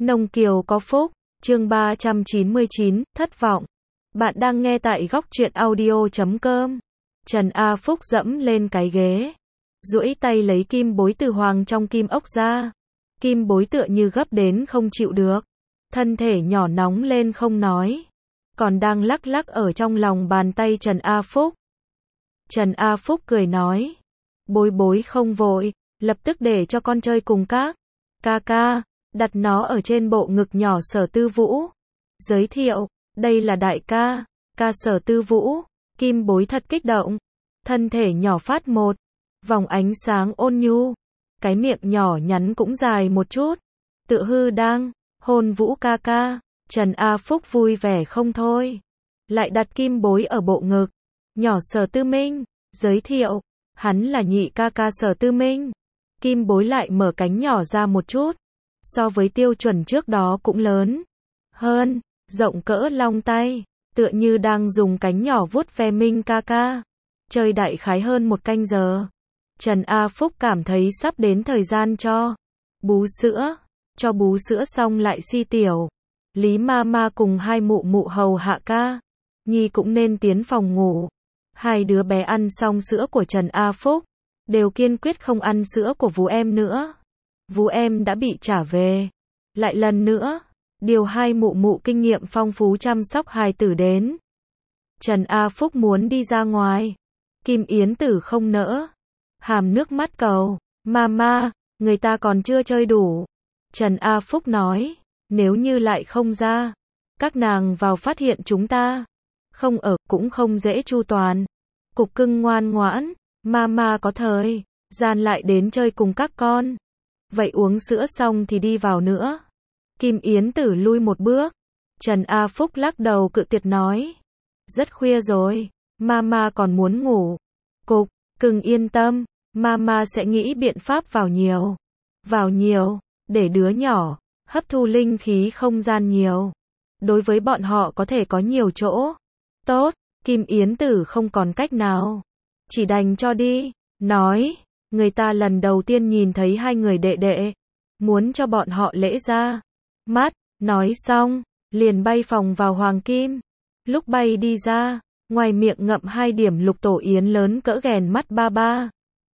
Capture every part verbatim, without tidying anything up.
Nông Kiều có phúc, chương ba trăm chín mươi chín, thất vọng. Bạn đang nghe tại góc truyện audio chấm com. Trần A Phúc dẫm lên cái ghế, duỗi tay lấy kim bối từ hoàng trong kim ốc ra. Kim bối tựa như gấp đến không chịu được, thân thể nhỏ nóng lên không nói, còn đang lắc lắc ở trong lòng bàn tay Trần A Phúc. Trần A Phúc cười nói, bối bối không vội, lập tức để cho con chơi cùng các ca ca, đặt nó ở trên bộ ngực nhỏ Sở Tư Vũ. Giới thiệu, đây là đại ca, ca Sở Tư Vũ. Kim bối thật kích động, thân thể nhỏ phát một vòng ánh sáng ôn nhu, cái miệng nhỏ nhắn cũng dài một chút, tự hư đang hôn Vũ ca ca. Trần A Phúc vui vẻ không thôi, lại đặt kim bối ở bộ ngực nhỏ Sở Tư Minh, giới thiệu, hắn là nhị ca ca Sở Tư Minh. Kim bối lại mở cánh nhỏ ra một chút, so với tiêu chuẩn trước đó cũng lớn hơn, rộng cỡ long tay, tựa như đang dùng cánh nhỏ vuốt ve Minh ca ca. Chơi đại khái hơn một canh giờ, Trần A Phúc cảm thấy sắp đến thời gian cho bú sữa, cho bú sữa xong lại si tiểu. Lý ma ma cùng hai mụ mụ hầu hạ ca nhi cũng nên tiến phòng ngủ. Hai đứa bé ăn xong sữa của Trần A Phúc, đều kiên quyết không ăn sữa của Vú Em nữa. Vú Em đã bị trả về, lại lần nữa điều hai mụ mụ kinh nghiệm phong phú chăm sóc hài tử đến. Trần A Phúc muốn đi ra ngoài, Kim Yến Tử không nỡ, hàm nước mắt cầu, mama, người ta còn chưa chơi đủ. Trần A Phúc nói, nếu như lại không ra, các nàng vào phát hiện chúng ta không ở cũng không dễ chu toàn. Cục cưng ngoan ngoãn, mama có thời gian lại đến chơi cùng các con. Vậy uống sữa xong thì đi vào nữa. Kim Yến Tử lui một bước. Trần A Phúc lắc đầu cự tuyệt nói, rất khuya rồi, mama còn muốn ngủ. Cục cưng yên tâm, mama sẽ nghĩ biện pháp vào nhiều, vào nhiều, để đứa nhỏ hấp thu linh khí không gian nhiều. Đối với bọn họ có thể có nhiều chỗ tốt. Kim Yến Tử không còn cách nào, chỉ đành cho đi, nói, người ta lần đầu tiên nhìn thấy hai người đệ đệ, muốn cho bọn họ lễ ra mắt. Nói xong, liền bay phòng vào hoàng kim. Lúc bay đi ra, ngoài miệng ngậm hai điểm lục tổ yến lớn cỡ ghèn mắt ba ba.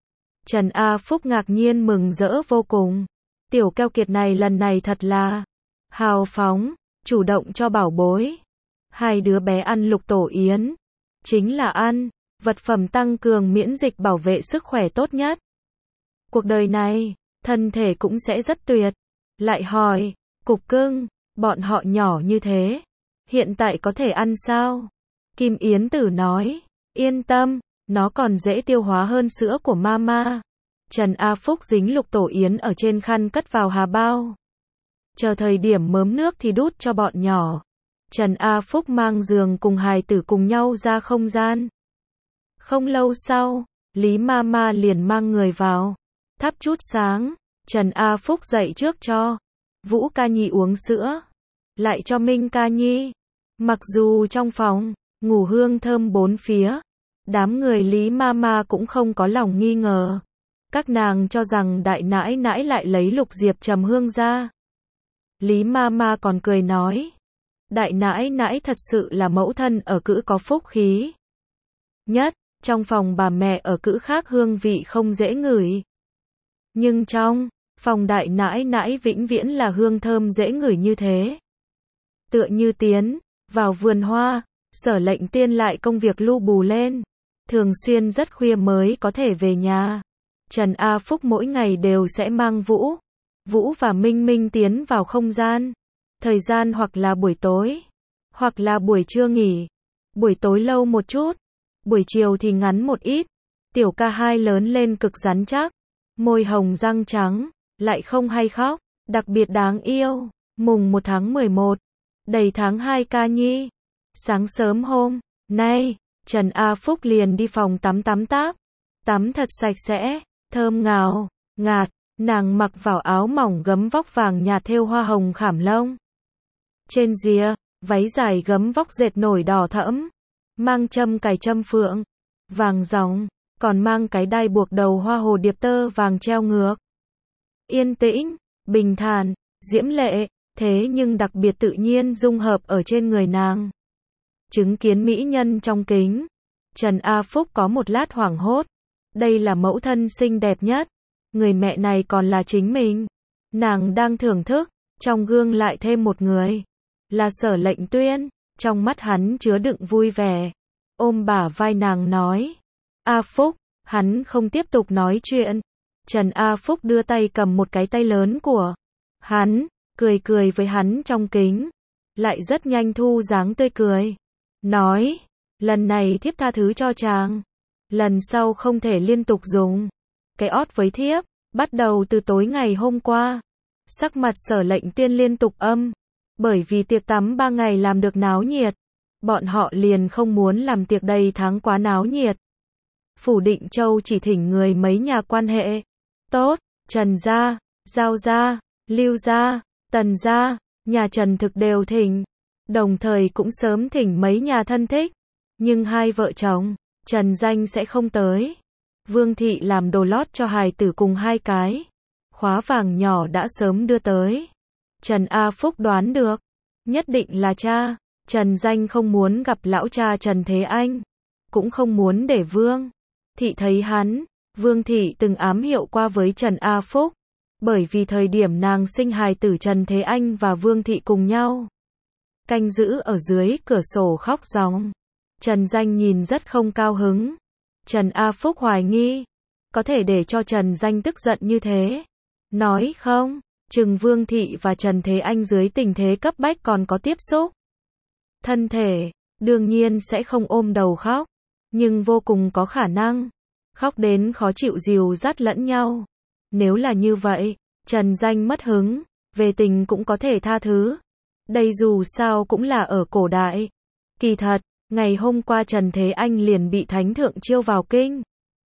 Trần A Phúc ngạc nhiên mừng rỡ vô cùng. Tiểu keo kiệt này lần này thật là hào phóng, chủ động cho bảo bối. Hai đứa bé ăn lục tổ yến, chính là ăn vật phẩm tăng cường miễn dịch bảo vệ sức khỏe tốt nhất. Cuộc đời này, thân thể cũng sẽ rất tuyệt. Lại hỏi, cục cưng, bọn họ nhỏ như thế, hiện tại có thể ăn sao? Kim Yến Tử nói, yên tâm, nó còn dễ tiêu hóa hơn sữa của mama. Trần A Phúc dính lục tổ yến ở trên khăn cất vào hà bao. Chờ thời điểm mớm nước thì đút cho bọn nhỏ. Trần A Phúc mang giường cùng hài tử cùng nhau ra không gian. Không lâu sau, Lý Mama liền mang người vào, thắp chút sáng. Trần A Phúc dậy trước cho Vũ ca nhi uống sữa, lại cho Minh ca nhi. Mặc dù trong phòng ngủ hương thơm bốn phía, đám người Lý Mama cũng không có lòng nghi ngờ. Các nàng cho rằng đại nãi nãi lại lấy lục diệp trầm hương ra. Lý Mama còn cười nói, đại nãi nãi thật sự là mẫu thân ở cữ có phúc khí nhất. Trong phòng bà mẹ ở cữ khác hương vị không dễ ngửi, nhưng trong phòng đại nãi nãi vĩnh viễn là hương thơm dễ ngửi như thế. Tựa như tiến vào vườn hoa, Sở Lệnh Tiên lại công việc lu bù lên, thường xuyên rất khuya mới có thể về nhà. Trần A Phúc mỗi ngày đều sẽ mang Vũ, Vũ và Minh Minh tiến vào không gian. Thời gian hoặc là buổi tối, hoặc là buổi trưa nghỉ. Buổi tối lâu một chút, buổi chiều thì ngắn một ít. Tiểu ca hai lớn lên cực rắn chắc, môi hồng răng trắng, lại không hay khóc, đặc biệt đáng yêu. Mùng một tháng mười một, đầy tháng hai ca nhi. Sáng sớm hôm nay, Trần A Phúc liền đi phòng tắm tắm táp. Tắm thật sạch sẽ, thơm ngào ngạt. Nàng mặc vào áo mỏng gấm vóc vàng nhạt thêu hoa hồng khảm lông. Trên rìa, váy dài gấm vóc dệt nổi đỏ thẫm, mang châm cài châm phượng vàng ròng, còn mang cái đai buộc đầu hoa hồ điệp tơ vàng treo ngược. Yên tĩnh, bình thản, diễm lệ, thế nhưng đặc biệt tự nhiên dung hợp ở trên người nàng. Chứng kiến mỹ nhân trong kính, Trần A Phúc có một lát hoảng hốt. Đây là mẫu thân xinh đẹp nhất, người mẹ này còn là chính mình. Nàng đang thưởng thức, trong gương lại thêm một người, là Sở Lệnh Tuyên, trong mắt hắn chứa đựng vui vẻ, ôm bả vai nàng nói, A Phúc, hắn không tiếp tục nói chuyện. Trần A Phúc đưa tay cầm một cái tay lớn của hắn, cười cười với hắn trong kính, lại rất nhanh thu dáng tươi cười, nói, lần này thiếp tha thứ cho chàng, lần sau không thể liên tục dùng cái ót với thiếp, bắt đầu từ tối ngày hôm qua. Sắc mặt Sở Lệnh Tuyên liên tục âm, bởi vì tiệc tắm ba ngày làm được náo nhiệt, bọn họ liền không muốn làm tiệc đầy tháng quá náo nhiệt. Phủ Định Châu chỉ thỉnh người mấy nhà quan hệ tốt, Trần gia, Giao gia, Lưu gia, Tần gia, nhà Trần thực đều thỉnh, đồng thời cũng sớm thỉnh mấy nhà thân thích, nhưng hai vợ chồng Trần Danh sẽ không tới. Vương thị làm đồ lót cho hài tử cùng hai cái khóa vàng nhỏ đã sớm đưa tới. Trần A Phúc đoán được, nhất định là cha. Trần Danh không muốn gặp lão cha Trần Thế Anh, cũng không muốn để Vương thị thấy hắn. Vương thị từng ám hiệu qua với Trần A Phúc, bởi vì thời điểm nàng sinh hài tử Trần Thế Anh và Vương thị cùng nhau canh giữ ở dưới cửa sổ khóc ròng. Trần Danh nhìn rất không cao hứng. Trần A Phúc hoài nghi, có thể để cho Trần Danh tức giận như thế. Nói không, chừng Vương thị và Trần Thế Anh dưới tình thế cấp bách còn có tiếp xúc thân thể, đương nhiên sẽ không ôm đầu khóc, nhưng vô cùng có khả năng khóc đến khó chịu dìu dắt lẫn nhau. Nếu là như vậy, Trần Danh mất hứng, về tình cũng có thể tha thứ. Đây dù sao cũng là ở cổ đại. Kỳ thật, ngày hôm qua Trần Thế Anh liền bị Thánh Thượng chiêu vào kinh.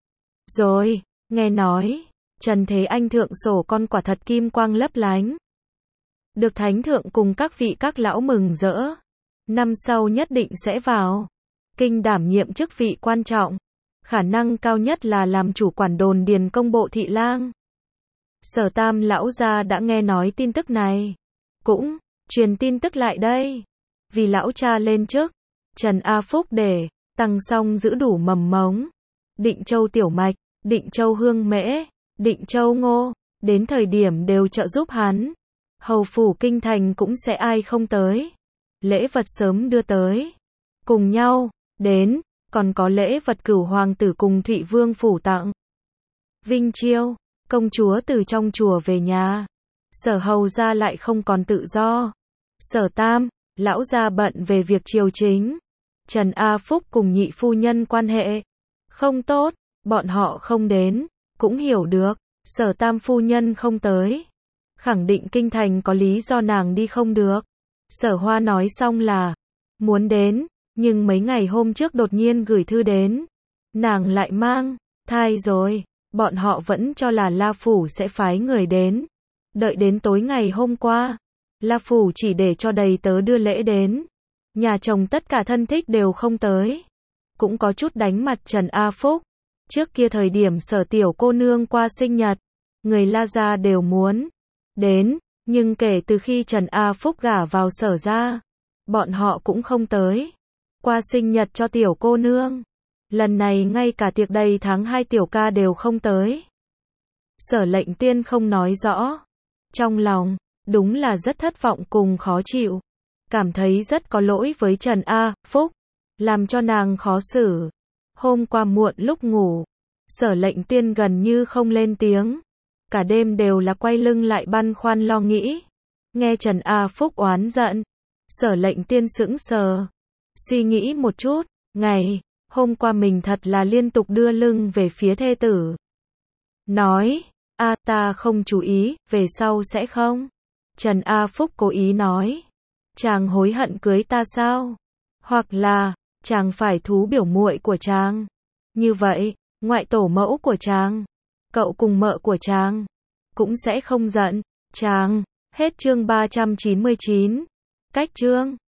Rồi, nghe nói, Trần Thế Anh thượng sổ con quả thật kim quang lấp lánh. Được Thánh Thượng cùng các vị các lão mừng rỡ. Năm sau nhất định sẽ vào kinh đảm nhiệm chức vị quan trọng. Khả năng cao nhất là làm chủ quản đồn điền công bộ thị lang. Sở Tam lão gia đã nghe nói tin tức này, cũng truyền tin tức lại đây. Vì lão cha lên chức, Trần A Phúc để Tăng Song giữ đủ mầm mống. Định Châu Tiểu Mạch, Định Châu Hương Mễ, Định Châu Ngô, đến thời điểm đều trợ giúp hắn. Hầu phủ kinh thành cũng sẽ ai không tới. Lễ vật sớm đưa tới. Cùng nhau, đến, còn có lễ vật cửu hoàng tử cùng Thụy Vương phủ tặng. Vinh chiêu, công chúa từ trong chùa về nhà. Sở hầu gia lại không còn tự do. Sở Tam, lão gia bận về việc triều chính. Trần A Phúc cùng nhị phu nhân quan hệ không tốt, bọn họ không đến, cũng hiểu được. Sở Tam phu nhân không tới, khẳng định kinh thành có lý do nàng đi không được. Sở Hoa nói xong là muốn đến, nhưng mấy ngày hôm trước đột nhiên gửi thư đến. Nàng lại mang thai rồi, bọn họ vẫn cho là La Phủ sẽ phái người đến. Đợi đến tối ngày hôm qua, La Phủ chỉ để cho đầy tớ đưa lễ đến. Nhà chồng tất cả thân thích đều không tới. Cũng có chút đánh mặt Trần A Phúc. Trước kia thời điểm Sở tiểu cô nương qua sinh nhật, người La gia đều muốn đến, nhưng kể từ khi Trần A Phúc gả vào Sở gia, bọn họ cũng không tới qua sinh nhật cho tiểu cô nương. Lần này ngay cả tiệc đầy tháng hai tiểu ca đều không tới. Sở Lệnh Tuyên không nói rõ, trong lòng đúng là rất thất vọng cùng khó chịu, cảm thấy rất có lỗi với Trần A Phúc, làm cho nàng khó xử. Hôm qua muộn lúc ngủ, Sở Lệnh Tuyên gần như không lên tiếng, cả đêm đều là quay lưng lại băn khoăn lo nghĩ. Nghe Trần A Phúc oán giận, Sở Lệnh Tuyên sững sờ, suy nghĩ một chút, ngày hôm qua mình thật là liên tục đưa lưng về phía thê tử. Nói, a ta không chú ý, về sau sẽ không. Trần A Phúc cố ý nói, chàng hối hận cưới ta sao? Hoặc là, chàng phải thú biểu muội của chàng. Như vậy, ngoại tổ mẫu của chàng, cậu cùng mợ của chàng, cũng sẽ không giận. Chàng, hết chương ba trăm chín mươi chín. Cách chương